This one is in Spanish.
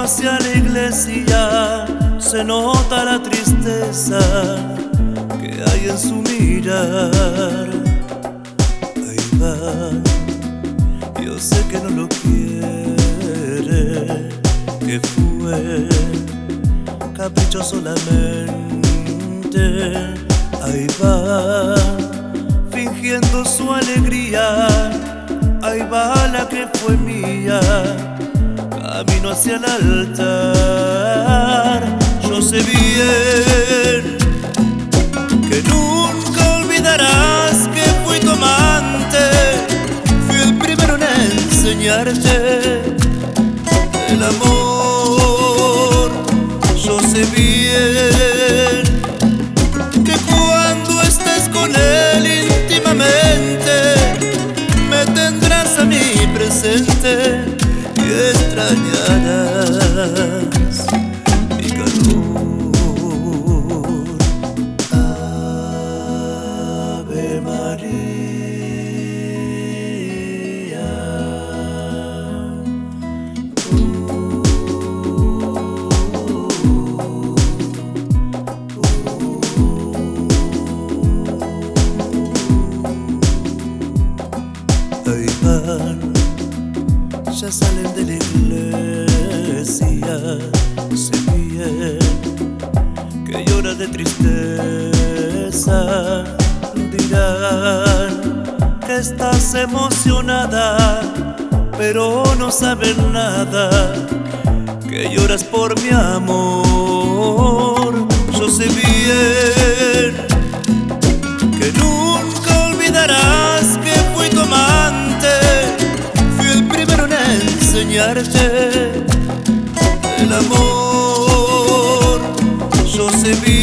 hacia la iglesia se nota la tristeza que hay en su mirar. Ahí va, yo sé que no lo quiere, que fue capricho solamente. Ahí va, fingiendo su alegría. Ahí va la que fue mía, camino hacia el altar. Yo sé bien que nunca olvidarás que fui tu amante. Fui el primero en enseñarte el amor. Yo sé bien que cuando estés con él íntimamente me tendrás a mí presente y extrañarás mi calor. Ave María, ahí van, ya salen de la iglesia. Sé bien que lloras de tristeza. Dirán que estás emocionada, pero no saben nada, que lloras por mi amor. Yo sé bien que nunca olvidarás que fui tu amante. Fui el primero en enseñarte el amor. Yo sé bien